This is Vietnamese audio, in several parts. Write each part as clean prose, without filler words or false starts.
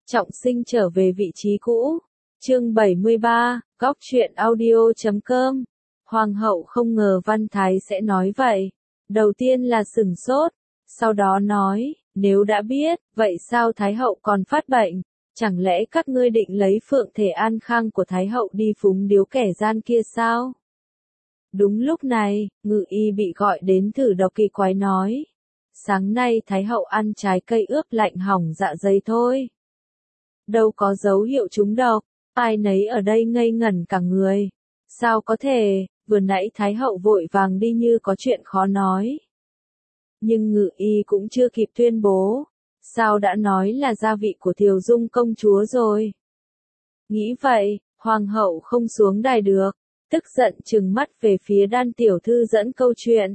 Trọng sinh trở về vị trí cũ. Chương 73, Góc truyện audio.com. Hoàng hậu không ngờ Văn Thái sẽ nói vậy. Đầu tiên là sửng sốt, sau đó nói, nếu đã biết, vậy sao Thái hậu còn phát bệnh? Chẳng lẽ các ngươi định lấy phượng thể an khang của Thái hậu đi phúng điếu kẻ gian kia sao? Đúng lúc này, Ngự Y bị gọi đến thử độc kỳ quái nói. Sáng nay Thái hậu ăn trái cây ướp lạnh hỏng dạ dày thôi. Đâu có dấu hiệu trúng độc, ai nấy ở đây ngây ngẩn cả người. Sao có thể, vừa nãy Thái hậu vội vàng đi như có chuyện khó nói. Nhưng Ngự Y cũng chưa kịp tuyên bố, sao đã nói là gia vị của Thiều Dung công chúa rồi. Nghĩ vậy, Hoàng hậu không xuống đài được, tức giận trừng mắt về phía Đan tiểu thư dẫn câu chuyện.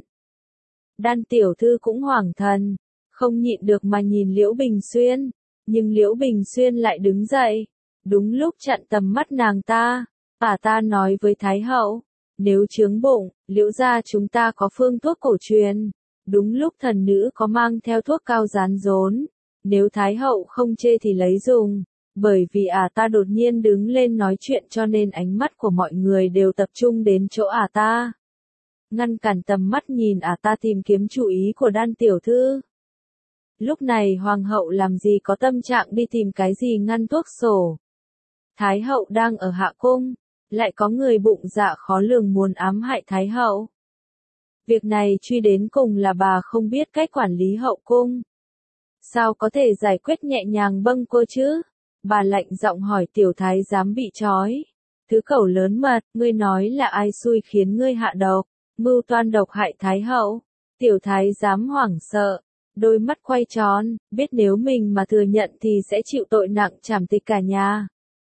Đan tiểu thư cũng hoảng thần, không nhịn được mà nhìn Liễu Bình Xuyên, nhưng Liễu Bình Xuyên lại đứng dậy, đúng lúc chặn tầm mắt nàng ta. Ta nói với Thái hậu, nếu chướng bụng, Liễu gia chúng ta có phương thuốc cổ truyền, đúng lúc thần nữ có mang theo thuốc cao rán rốn, nếu Thái hậu không chê thì lấy dùng. Bởi vì ta đột nhiên đứng lên nói chuyện cho nên ánh mắt của mọi người đều tập trung đến chỗ ta. Ngăn cản tầm mắt nhìn ta tìm kiếm chú ý của Đan tiểu thư. Lúc này Hoàng hậu làm gì có tâm trạng đi tìm cái gì ngăn thuốc sổ. Thái hậu đang ở hạ cung, lại có người bụng dạ khó lường muốn ám hại Thái hậu. Việc này truy đến cùng là bà không biết cách quản lý hậu cung. Sao có thể giải quyết nhẹ nhàng bâng quơ chứ? Bà lạnh giọng hỏi tiểu thái giám bị trói. Thứ cẩu lớn mật, ngươi nói là ai xui khiến ngươi hạ độc, mưu toan độc hại Thái hậu. Tiểu thái giám hoảng sợ, đôi mắt quay tròn, biết nếu mình mà thừa nhận thì sẽ chịu tội nặng trảm tịch cả nhà.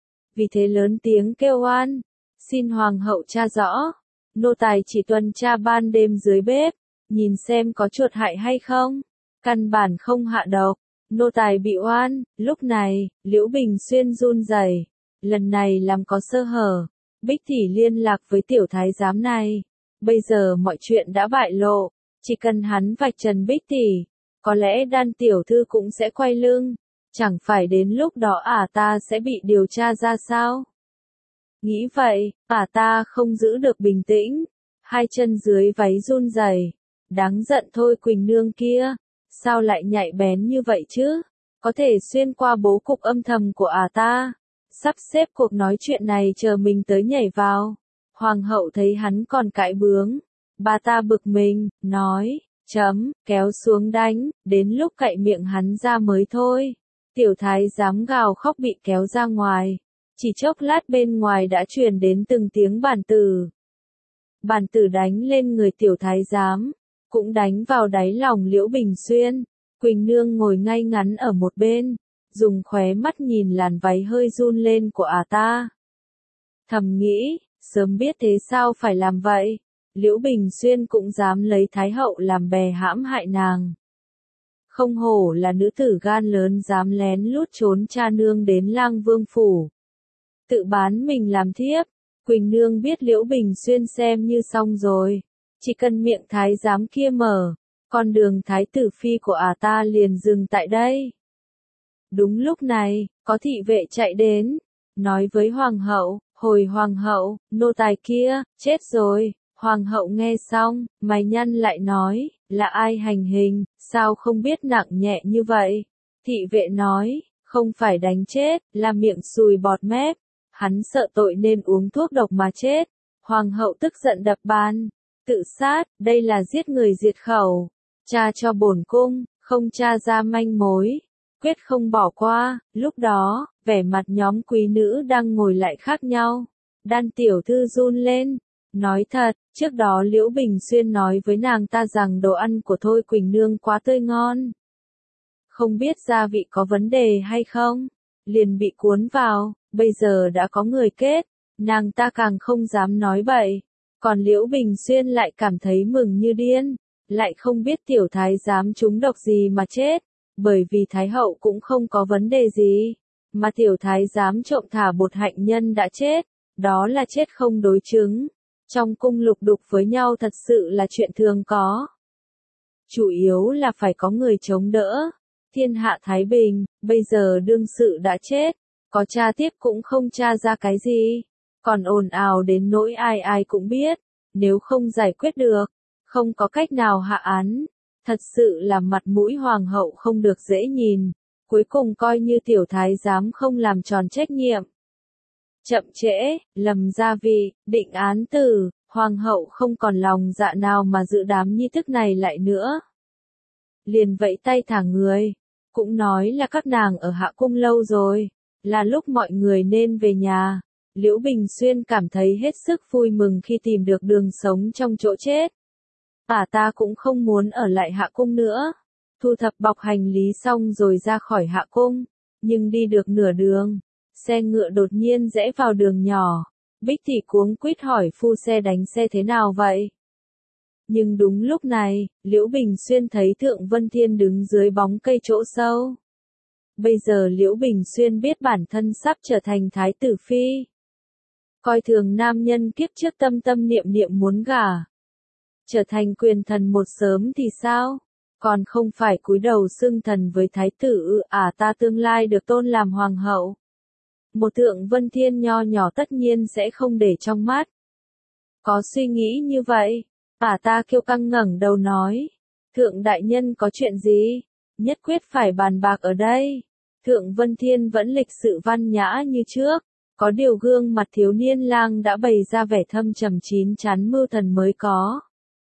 Vì thế lớn tiếng kêu oan, xin hoàng hậu tra rõ. Nô tài chỉ tuần tra ban đêm dưới bếp, nhìn xem có chuột hại hay không, căn bản không hạ độc. Nô tài bị oan. Lúc này, Liễu Bình Xuyên run rẩy, lần này làm có sơ hở. Bích Tỷ liên lạc với tiểu thái giám này, bây giờ mọi chuyện đã bại lộ, chỉ cần hắn vạch trần Bích Tỷ, có lẽ Đan tiểu thư cũng sẽ quay lưng, chẳng phải đến lúc đó ta sẽ bị điều tra ra sao? Nghĩ vậy, ta không giữ được bình tĩnh, hai chân dưới váy run rẩy, đáng giận thôi Quỳnh nương kia. Sao lại nhạy bén như vậy chứ? Có thể xuyên qua bố cục âm thầm của ta. Sắp xếp cuộc nói chuyện này chờ mình tới nhảy vào. Hoàng hậu thấy hắn còn cãi bướng. Bà ta bực mình, nói, kéo xuống đánh, đến lúc cạy miệng hắn ra mới thôi. Tiểu thái giám gào khóc bị kéo ra ngoài. Chỉ chốc lát bên ngoài đã truyền đến từng tiếng bản tử. Bản tử đánh lên người tiểu thái giám, cũng đánh vào đáy lòng Liễu Bình Xuyên. Quỳnh nương ngồi ngay ngắn ở một bên, dùng khóe mắt nhìn làn váy hơi run lên của ta. Thầm nghĩ, sớm biết thế sao phải làm vậy, Liễu Bình Xuyên cũng dám lấy Thái hậu làm bè hãm hại nàng. Không hổ là nữ tử gan lớn dám lén lút trốn cha nương đến Lang Vương phủ. Tự bán mình làm thiếp, Quỳnh nương biết Liễu Bình Xuyên xem như xong rồi. Chỉ cần miệng thái giám kia mở, con đường thái tử phi của ta liền dừng tại đây. Đúng lúc này, có thị vệ chạy đến, nói với hoàng hậu, hồi hoàng hậu, nô tài kia, chết rồi. Hoàng hậu nghe xong, mày nhăn lại nói, là ai hành hình, sao không biết nặng nhẹ như vậy? Thị vệ nói, không phải đánh chết, là miệng sùi bọt mép, hắn sợ tội nên uống thuốc độc mà chết. Hoàng hậu tức giận đập bàn. Tự sát, đây là giết người diệt khẩu. Tra cho bổn cung, không tra ra manh mối, quyết không bỏ qua. Lúc đó, vẻ mặt nhóm quý nữ đang ngồi lại khác nhau. Đan tiểu thư run lên, nói thật, trước đó Liễu Bình Xuyên nói với nàng ta rằng đồ ăn của Thôi Quỳnh nương quá tươi ngon. Không biết gia vị có vấn đề hay không, liền bị cuốn vào, bây giờ đã có người kết, nàng ta càng không dám nói bậy. Còn Liễu Bình Xuyên lại cảm thấy mừng như điên, lại không biết tiểu thái giám trúng độc gì mà chết, bởi vì Thái hậu cũng không có vấn đề gì, mà tiểu thái giám trộm thả bột hạnh nhân đã chết, đó là chết không đối chứng. Trong cung lục đục với nhau thật sự là chuyện thường có. Chủ yếu là phải có người chống đỡ, thiên hạ thái bình, bây giờ đương sự đã chết, có tra tiếp cũng không tra ra cái gì, còn ồn ào đến nỗi ai ai cũng biết, nếu không giải quyết được, không có cách nào hạ án, thật sự là mặt mũi hoàng hậu không được dễ nhìn, cuối cùng coi như tiểu thái giám không làm tròn trách nhiệm. Chậm trễ, lầm gia vị, định án tử, hoàng hậu không còn lòng dạ nào mà giữ đám nhi thức này lại nữa. Liền vẫy tay thả người, cũng nói là các nàng ở hạ cung lâu rồi, là lúc mọi người nên về nhà. Liễu Bình Xuyên cảm thấy hết sức vui mừng khi tìm được đường sống trong chỗ chết. Ta cũng không muốn ở lại hạ cung nữa. Thu thập bọc hành lý xong rồi ra khỏi hạ cung, nhưng đi được nửa đường, xe ngựa đột nhiên rẽ vào đường nhỏ. Bích Thị cuống quýt hỏi phu xe đánh xe thế nào vậy? Nhưng đúng lúc này, Liễu Bình Xuyên thấy Thượng Vân Thiên đứng dưới bóng cây chỗ sâu. Bây giờ Liễu Bình Xuyên biết bản thân sắp trở thành thái tử phi. Coi thường nam nhân kiếp trước tâm tâm niệm niệm muốn gả. Trở thành quyền thần một sớm thì sao? Còn không phải cúi đầu xưng thần với thái tử, ta tương lai được tôn làm hoàng hậu. Một Thượng Vân Thiên nho nhỏ tất nhiên sẽ không để trong mắt. Có suy nghĩ như vậy, ta kiêu căng ngẩng đầu nói. Thượng đại nhân có chuyện gì? Nhất quyết phải bàn bạc ở đây. Thượng Vân Thiên vẫn lịch sự văn nhã như trước. Có điều gương mặt thiếu niên lang đã bày ra vẻ thâm trầm chín chắn mưu thần mới có.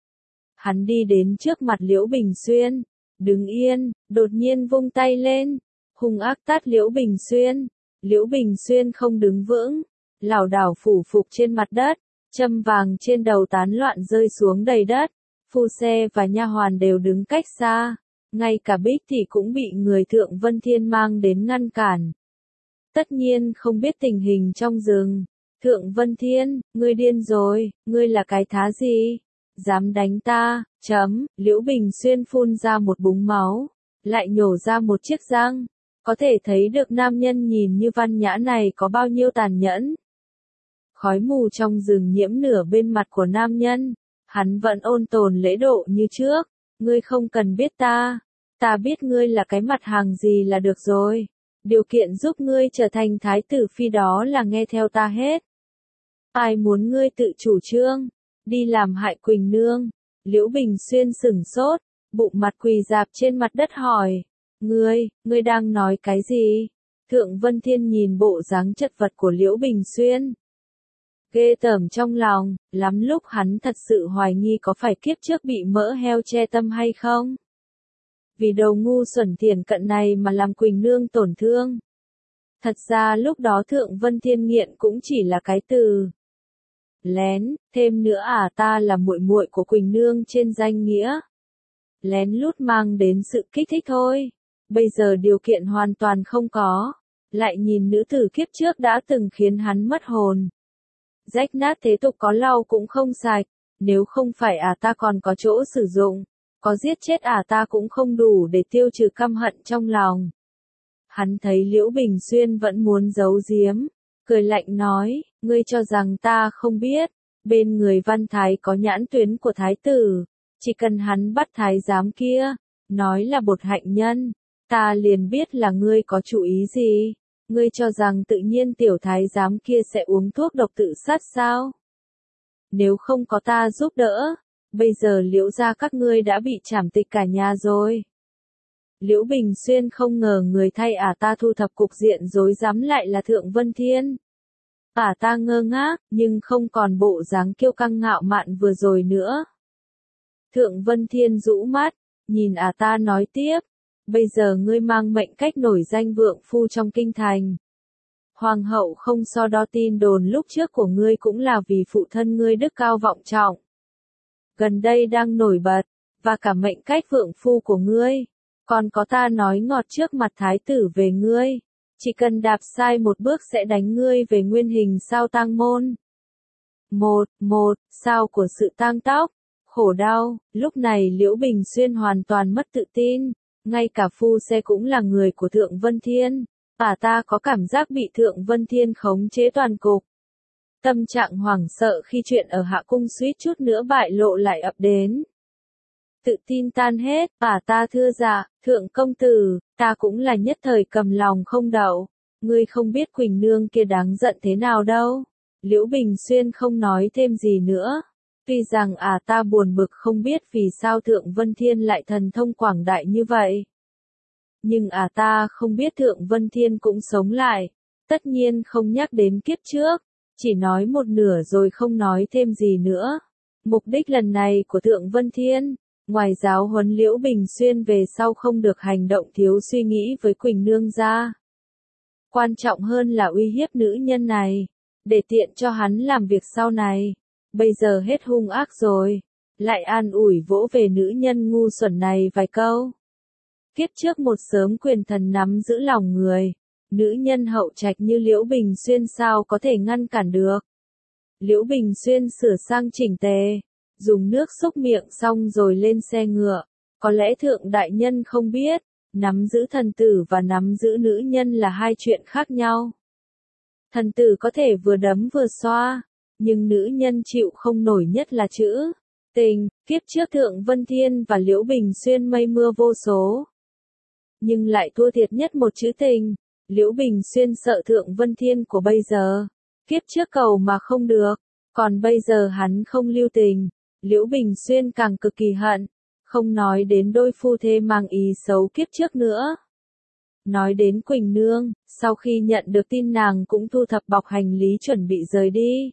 Hắn đi đến trước mặt Liễu Bình Xuyên, đứng yên, đột nhiên vung tay lên, hung ác tát Liễu Bình Xuyên. Liễu Bình Xuyên không đứng vững, lảo đảo phủ phục trên mặt đất, châm vàng trên đầu tán loạn rơi xuống đầy đất. Phu xe và nha hoàn đều đứng cách xa, ngay cả Bích Thị cũng bị người Thượng Vân Thiên mang đến ngăn cản. Tất nhiên không biết tình hình trong rừng. Thượng Vân Thiên, ngươi điên rồi, ngươi là cái thá gì? Dám đánh ta, Liễu Bình Xuyên phun ra một búng máu, lại nhổ ra một chiếc răng. Có thể thấy được nam nhân nhìn như văn nhã này có bao nhiêu tàn nhẫn. Khói mù trong rừng nhiễm nửa bên mặt của nam nhân, hắn vẫn ôn tồn lễ độ như trước. Ngươi không cần biết ta biết ngươi là cái mặt hàng gì là được rồi. Điều kiện giúp ngươi trở thành thái tử phi đó là nghe theo ta hết. Ai muốn ngươi tự chủ trương, đi làm hại Quỳnh Nương? Liễu Bình Xuyên sửng sốt, bụng mặt quỳ rạp trên mặt đất hỏi. Ngươi đang nói cái gì? Thượng Vân Thiên nhìn bộ dáng chật vật của Liễu Bình Xuyên. Ghê tởm trong lòng, lắm lúc hắn thật sự hoài nghi có phải kiếp trước bị mỡ heo che tâm hay không? Vì đầu ngu xuẩn thiển cận này mà làm Quỳnh Nương tổn thương. Thật ra lúc đó Thượng Vân Thiên nghiện cũng chỉ là cái từ lén, thêm nữa ta là muội muội của Quỳnh Nương trên danh nghĩa. Lén lút mang đến sự kích thích thôi. Bây giờ điều kiện hoàn toàn không có. Lại nhìn nữ tử kiếp trước đã từng khiến hắn mất hồn. Rách nát thế tục có lau cũng không sạch. Nếu không phải ta còn có chỗ sử dụng. Có giết chết ta cũng không đủ để tiêu trừ căm hận trong lòng. Hắn thấy Liễu Bình Xuyên vẫn muốn giấu giếm. Cười lạnh nói, ngươi cho rằng ta không biết. Bên người Văn Thái có nhãn tuyến của thái tử. Chỉ cần hắn bắt thái giám kia, nói là bột hạnh nhân, ta liền biết là ngươi có chủ ý gì. Ngươi cho rằng tự nhiên tiểu thái giám kia sẽ uống thuốc độc tự sát sao? Nếu không có ta giúp đỡ, bây giờ Liễu gia các ngươi đã bị trảm tịch cả nhà rồi. Liễu Bình Xuyên không ngờ người thay ta thu thập cục diện rối rắm lại là Thượng Vân Thiên. Ta ngơ ngác, nhưng không còn bộ dáng kiêu căng ngạo mạn vừa rồi nữa. Thượng Vân Thiên rũ mắt, nhìn ta nói tiếp, bây giờ ngươi mang mệnh cách nổi danh vượng phu trong kinh thành. Hoàng hậu không so đo tin đồn lúc trước của ngươi cũng là vì phụ thân ngươi đức cao vọng trọng. Gần đây đang nổi bật, và cả mệnh cách vượng phu của ngươi. Còn có ta nói ngọt trước mặt thái tử về ngươi. Chỉ cần đạp sai một bước sẽ đánh ngươi về nguyên hình sao tang môn. Sao của sự tang tóc. Khổ đau, lúc này Liễu Bình Xuyên hoàn toàn mất tự tin. Ngay cả phu xe cũng là người của Thượng Vân Thiên. Ta có cảm giác bị Thượng Vân Thiên khống chế toàn cục. Tâm trạng hoảng sợ khi chuyện ở hạ cung suýt chút nữa bại lộ lại ập đến. tự tin tan hết, ta thưa dạ, thượng công tử, ta cũng là nhất thời cầm lòng không đậu, ngươi không biết Quỳnh nương kia đáng giận thế nào đâu. Liễu Bình Xuyên không nói thêm gì nữa. Tuy rằng ta buồn bực không biết vì sao Thượng Vân Thiên lại thần thông quảng đại như vậy. Nhưng ta không biết Thượng Vân Thiên cũng sống lại. Tất nhiên không nhắc đến kiếp trước. Chỉ nói một nửa rồi không nói thêm gì nữa. Mục đích lần này của Thượng Vân Thiên, ngoài giáo huấn Liễu Bình Xuyên về sau không được hành động thiếu suy nghĩ với Quỳnh nương ra. Quan trọng hơn là uy hiếp nữ nhân này, để tiện cho hắn làm việc sau này. Bây giờ hết hung ác rồi, lại an ủi vỗ về nữ nhân ngu xuẩn này vài câu. Kiếp trước một sớm quyền thần nắm giữ lòng người, nữ nhân hậu trạch như Liễu Bình Xuyên sao có thể ngăn cản được. Liễu Bình Xuyên sửa sang chỉnh tề, dùng nước xúc miệng xong rồi lên xe ngựa. Có lẽ thượng đại nhân không biết, nắm giữ thần tử và nắm giữ nữ nhân là hai chuyện khác nhau. Thần tử có thể vừa đấm vừa xoa, nhưng nữ nhân chịu không nổi nhất là chữ tình. Kiếp trước Thượng Vân Thiên và Liễu Bình Xuyên mây mưa vô số, nhưng lại thua thiệt nhất một chữ tình. Liễu Bình Xuyên sợ Thượng Vân Thiên của bây giờ, kiếp trước cầu mà không được, còn bây giờ hắn không lưu tình. Liễu Bình Xuyên càng cực kỳ hận, không nói đến đôi phu thê mang ý xấu kiếp trước nữa. Nói đến Quỳnh nương, sau khi nhận được tin nàng cũng thu thập bọc hành lý chuẩn bị rời đi.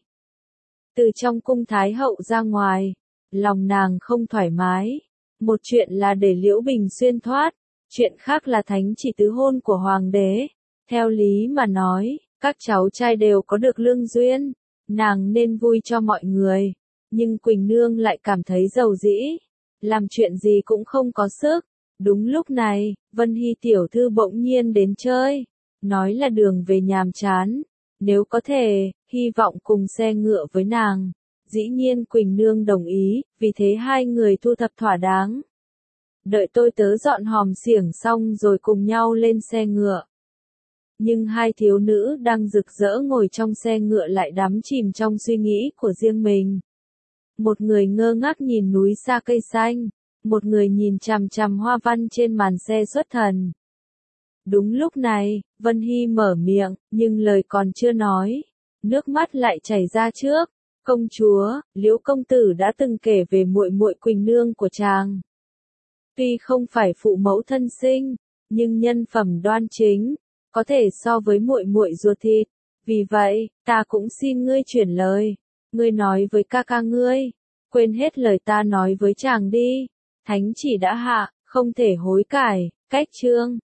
Từ trong cung Thái hậu ra ngoài, lòng nàng không thoải mái. Một chuyện là để Liễu Bình Xuyên thoát, chuyện khác là thánh chỉ tứ hôn của hoàng đế. Theo lý mà nói, các cháu trai đều có được lương duyên, nàng nên vui cho mọi người. Nhưng Quỳnh nương lại cảm thấy giàu dĩ, làm chuyện gì cũng không có sức. Đúng lúc này, Vân Hy tiểu thư bỗng nhiên đến chơi, nói là đường về nhàm chán, nếu có thể, hy vọng cùng xe ngựa với nàng. Dĩ nhiên Quỳnh nương đồng ý, vì thế hai người thu thập thỏa đáng. Đợi tôi tớ dọn hòm xiểng xong rồi cùng nhau lên xe ngựa. Nhưng hai thiếu nữ đang rực rỡ ngồi trong xe ngựa lại đắm chìm trong suy nghĩ của riêng mình. Một người ngơ ngác nhìn núi xa cây xanh, một người nhìn chằm chằm hoa văn trên màn xe xuất thần. Đúng lúc này, Vân Hy mở miệng, nhưng lời còn chưa nói, nước mắt lại chảy ra trước. Công chúa, Liễu công tử đã từng kể về muội muội Quỳnh nương của chàng. Tuy không phải phụ mẫu thân sinh, nhưng nhân phẩm đoan chính, có thể so với muội muội ruột thịt. Vì vậy, ta cũng xin ngươi chuyển lời. Ngươi nói với ca ca ngươi, quên hết lời ta nói với chàng đi. Thánh chỉ đã hạ, không thể hối cải. Cách chương